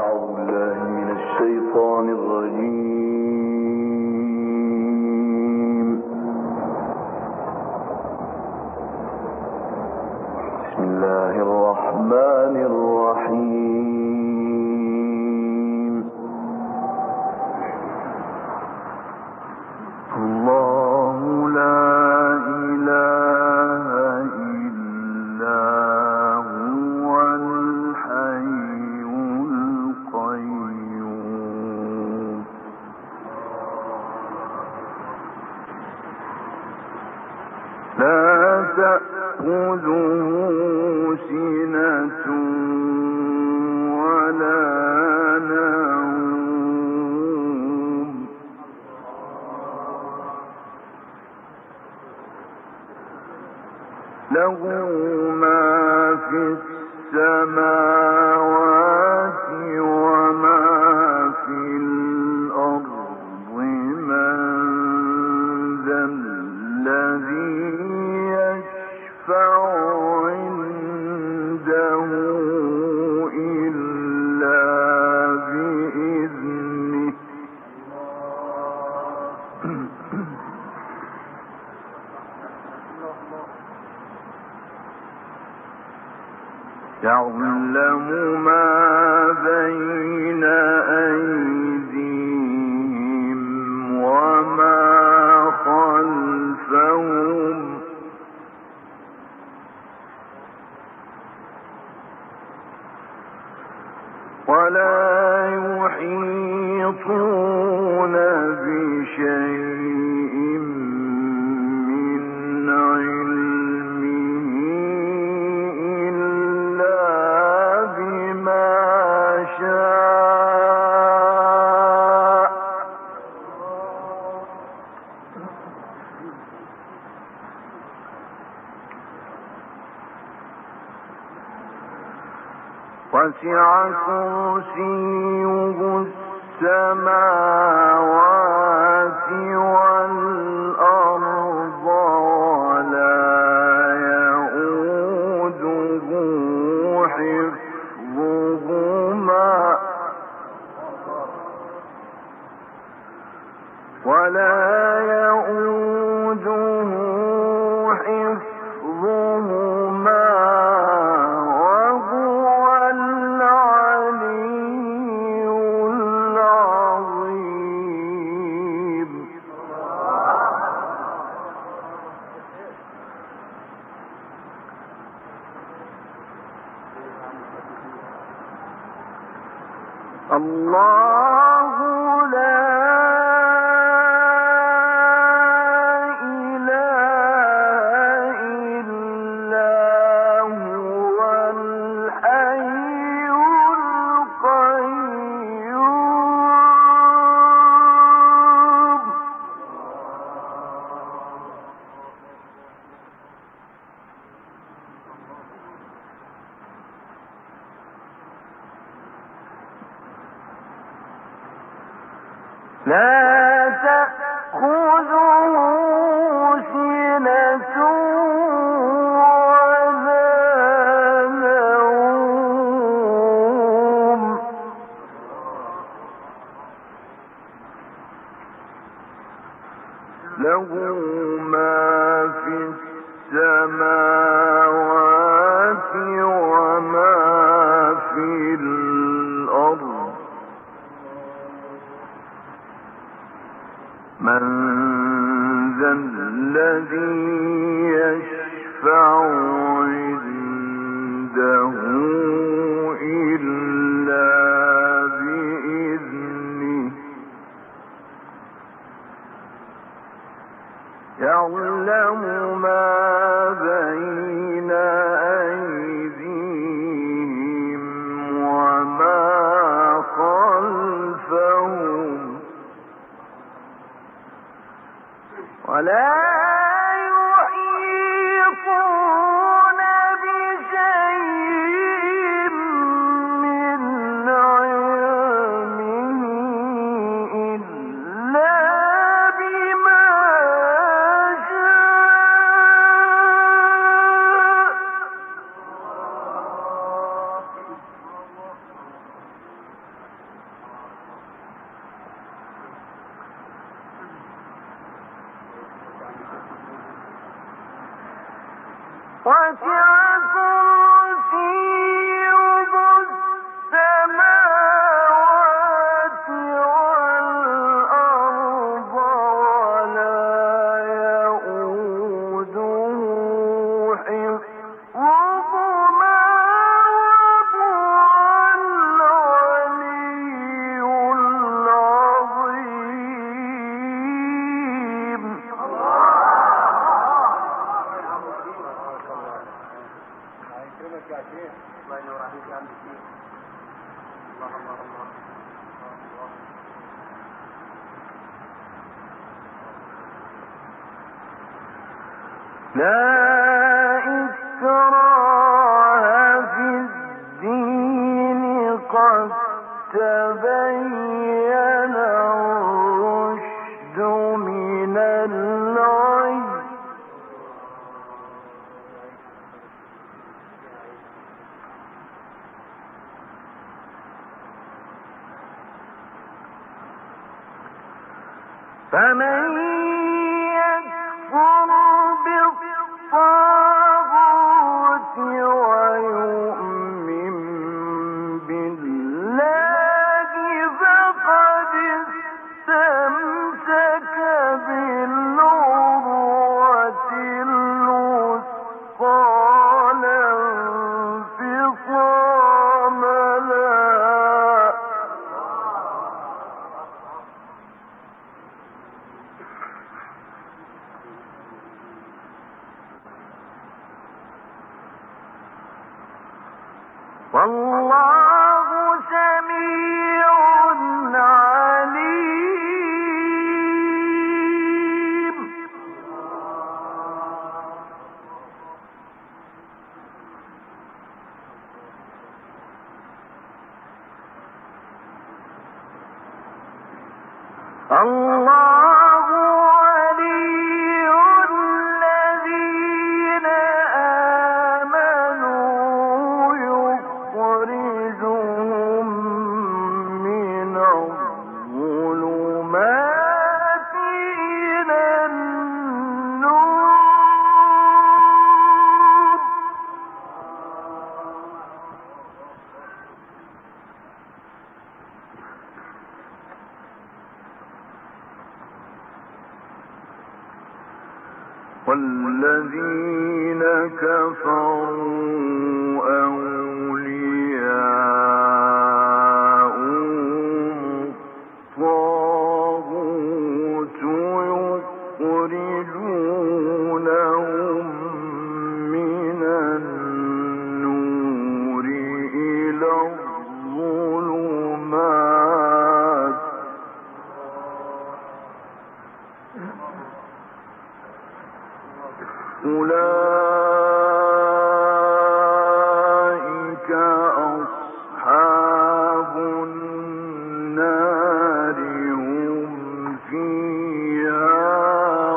له ما في السماوات وما في الأرض من ذا الذي يشفع عنده إلا بإذنه يعلم ما بين أيديهم وما خلفهم ولا يحيطون بشيء من علمه إلا بما شاء وسع كرسيه السماوات والأرض ولا يؤوده حفظهما وهو العلي العظيم الله لا لا تأخذه سنة ولا نوم له ما في السماوات وما في الأرض من ذا الذي يشفع عنده إلا بإذنه يعلم ما بين أيديهم وما خلفهم فمن يكفر بالطاغوت ويؤمن بالله فقد استمسك بالعروة الوثقى لا انفصام لها. والله سميع عليم. الله ولي الذين آمنوا يخرجهم من الظلمات إلى النور. والذين كفروا أولياؤهم الطاغوت يخرجونهم من النور إلى الظلمات. أولئك أصحاب النار هم فيها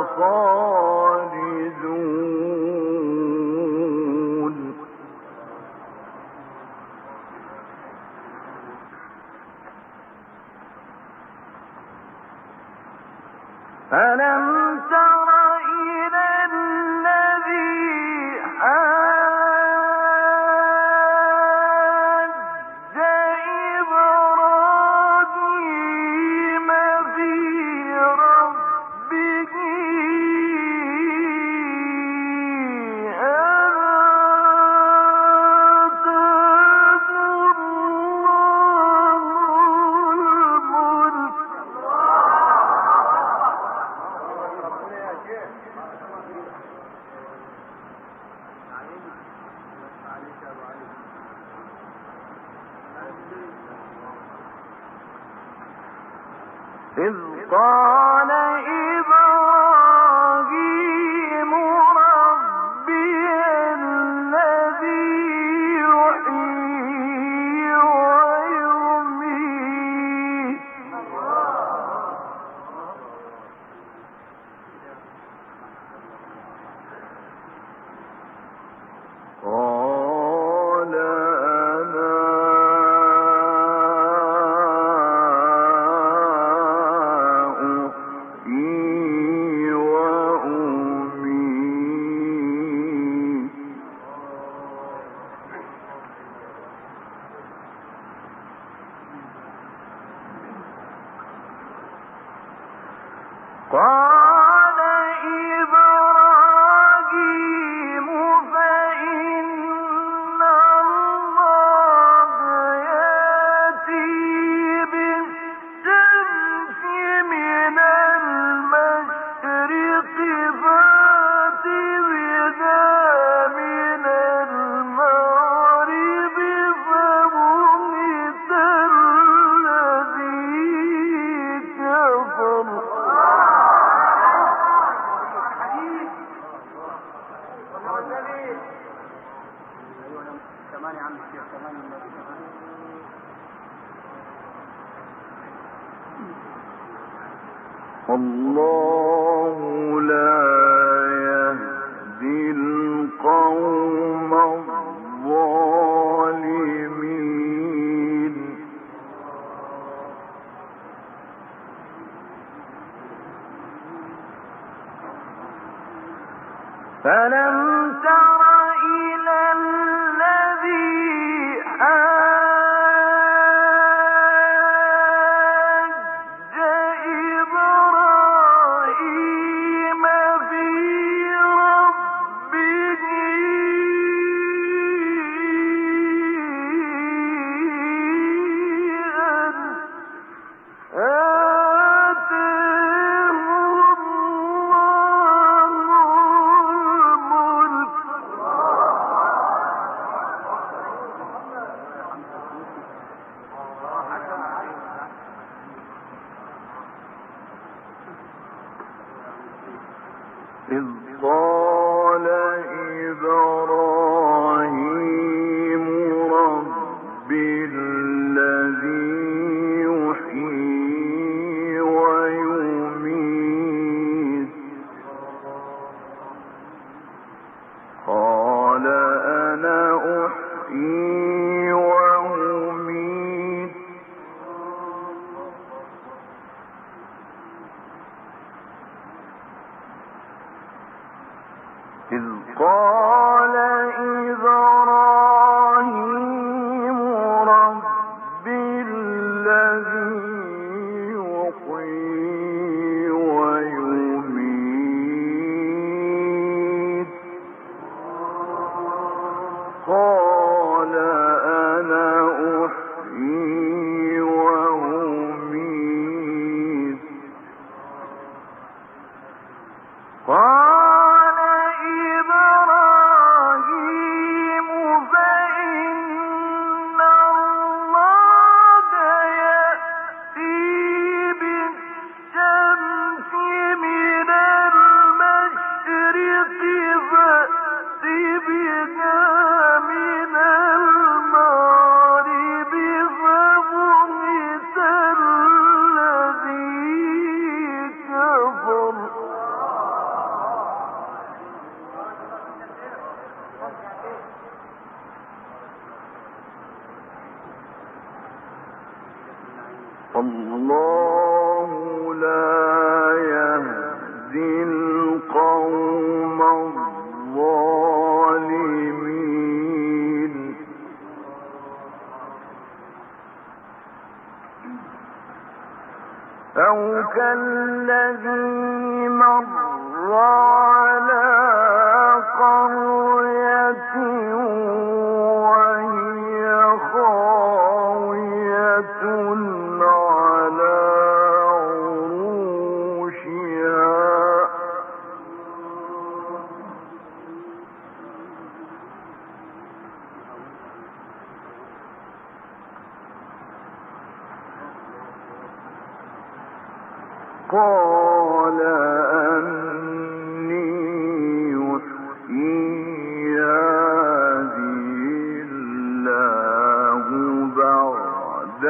خالدون. ألم تر إلى الذي حاج إبراهيم في ربه أن آتاه الله الملك إذ قال إبراهيم ربي الذي يحيي ويميت قال أنا أحيي الله لا يهدي القوم الظالمين. فلم تر إلى الذي حاج إبراهيم في ربه أن آتاه الله الملك إذ قال إبراهيم رب الذي يحيي ويميت قال أنا أحيي وأميت إذ قال إبراهيم رب الذي يحيي ويميت قال أنا أحيي وأميت قال إبراهيم فإن الله يأتي بالشمس من المشرق فأت بها من المغرب فبهت الذي كفر الله لا يهدي القوم الظالمين. أو كالذي مر على قرية وهي خاوية على عروشها قال أني يحيي هذه الله بعد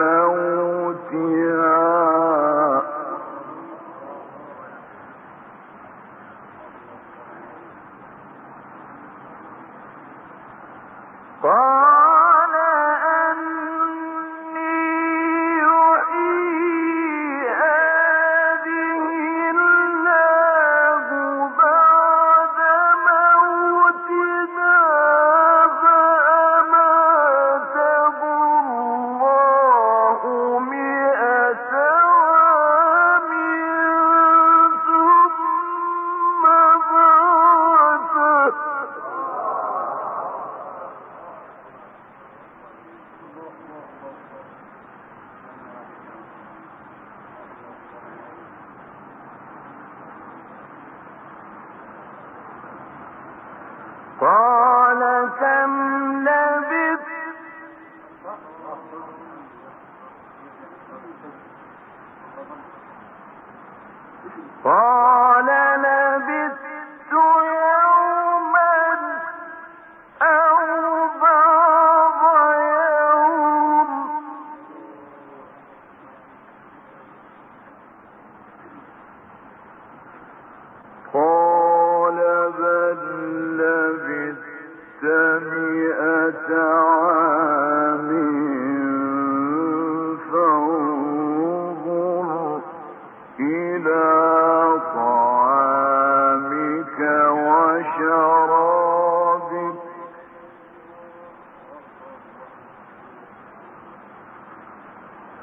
موتها قال أني يحيي هذه الله بعد موتها فأماته الله 100 عام ثم بعثه قال كم لبثت قال لبثت يوما أو بعض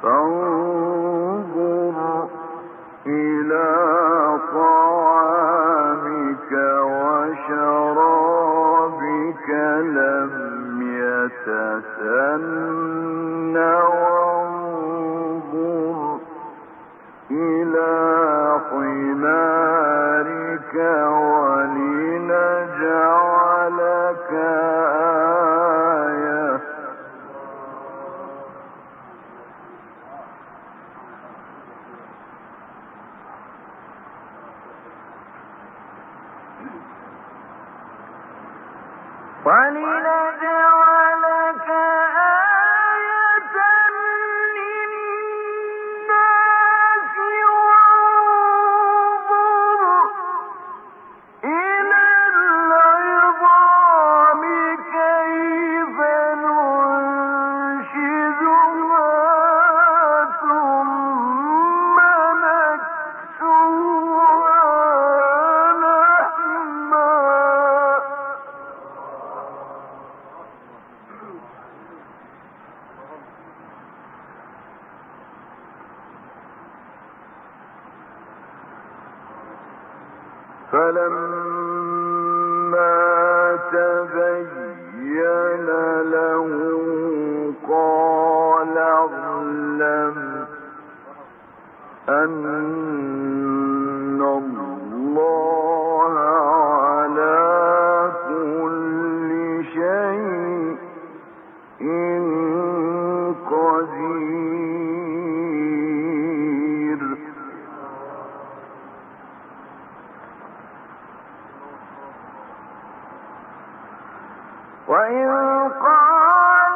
فانظر إلى طعامك وشرابك لم يتسنى وانظر إلى حمارك ولنجعلك آية ولنجعلك آية للناس وانظر إلى العظام كيف ننشزها ثم نكسوها لحما فلما تبين له قال اعلم أن الله على كل شيء قدير وإذ قال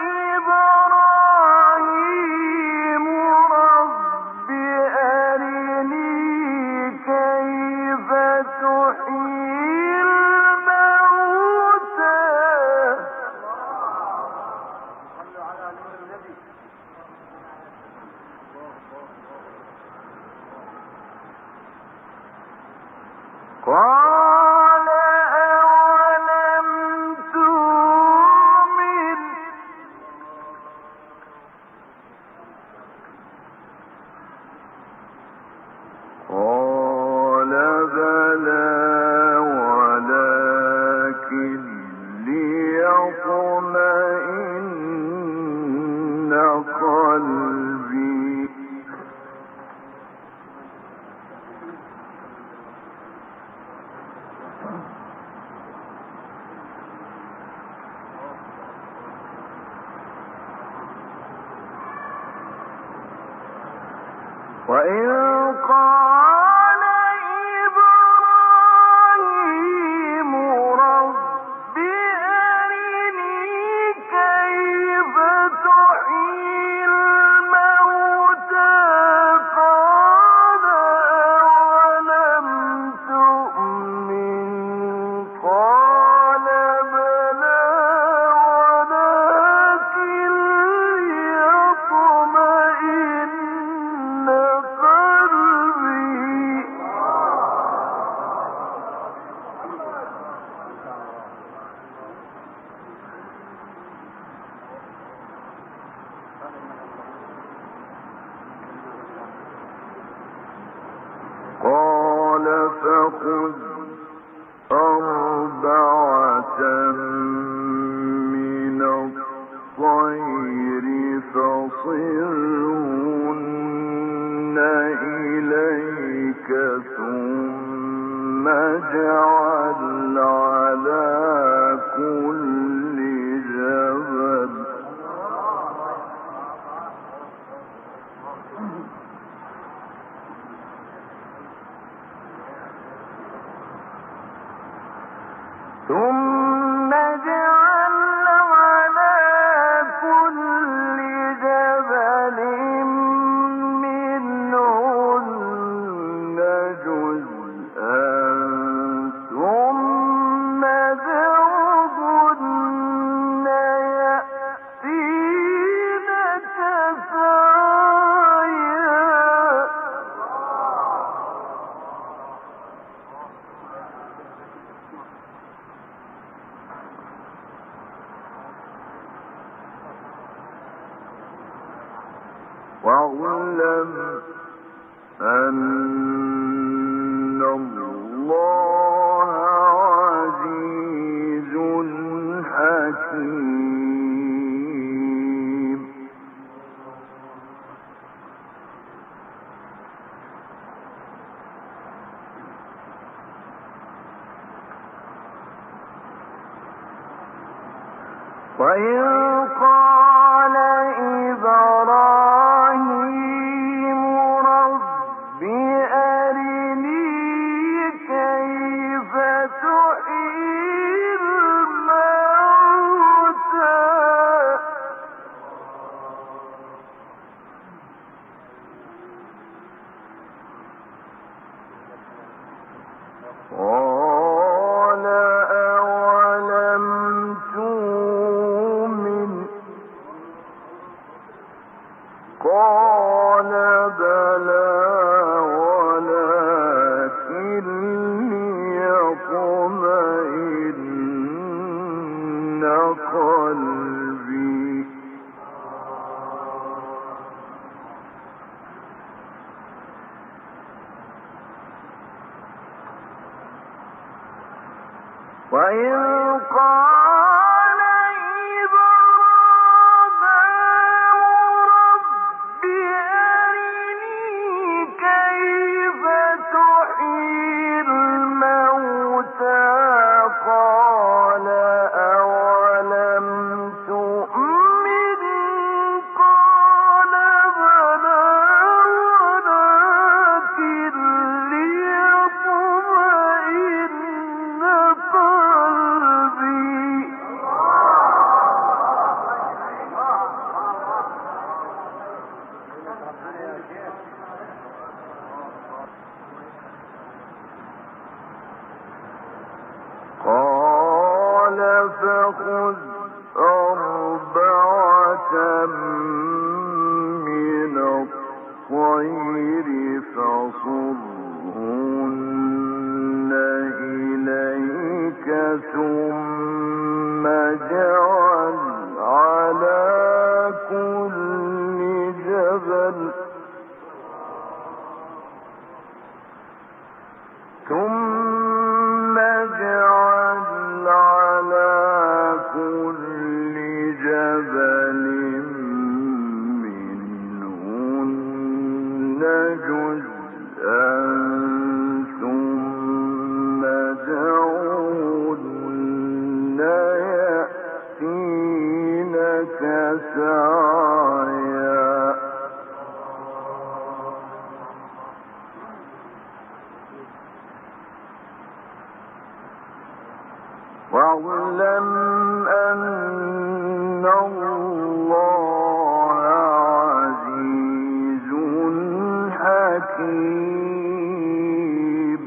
إبراهيم رب أرني كيف تحيي الموتى قال أولم تؤمن قال بلى ولكن ليطمئن قلبي وإذ قال إبراهيم رب أرني كيف تحيي الموتى قال أولم تؤمن قال بلى ولكن ليطمئن قلبي قال فخذ أربعة من الطير فصرهن إليك ثم اجعل على كل جبل واعلم أن الله عزيز حكيم. وإذ قال إبراهيم رب أرني كيف تحيي الموتى قال أولم تؤمن قال بلى ولكن ليطمئن قلبي وإذ قال إبراهيم رب أرني كيف تحيي الموتى قال أولم تؤمن قال بلى ولكن ليطمئن قلبي قال فخذ أربعة من الطير فصرهن إليك ثم اجعل على كل جبل ثم اجعل على كل جبل منهن جزءا ثم ادعهن يأتينك سعيا واعلم أن الله عزيز حكيم.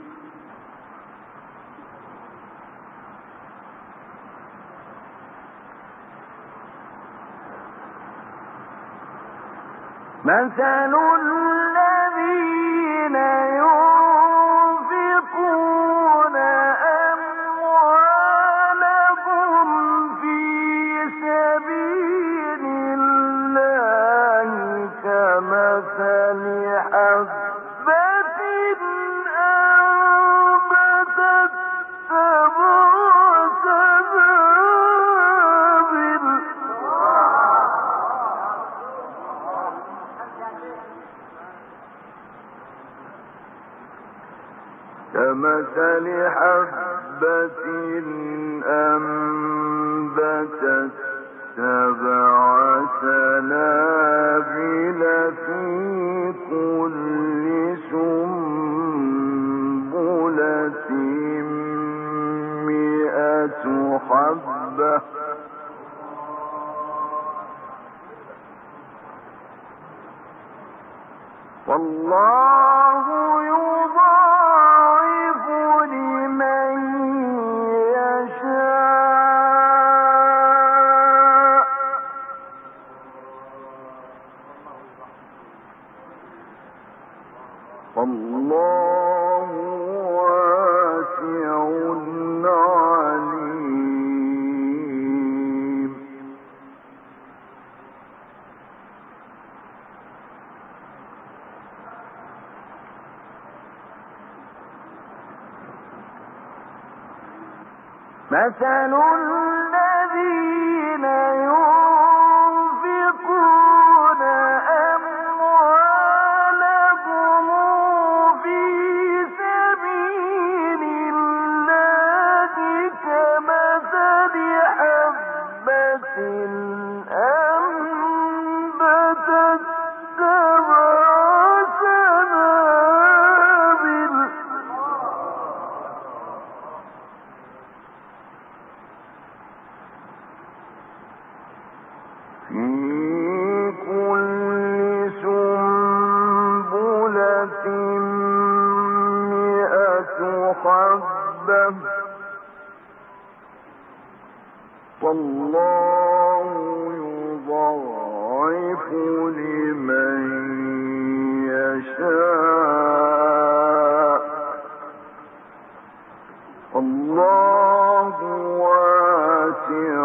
مثل الذين ينفقون أموالهم في سبيل الله كمثل حبة أنبتت سبع سنابل كمثل حبة أنبتت سبع سنابل في كل سنبلة 100 حبة والله يضاعف لمن يشاء والله واسع عليم. مثل الذين ينفقون أموالهم في سبيل الله كمثل حبة أنبتت سبع سنابل في كل سنبلة 100 حبة والله يضاعف لمن يشاء الله واسع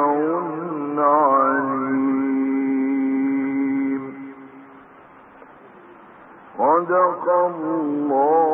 عليم. صدق الله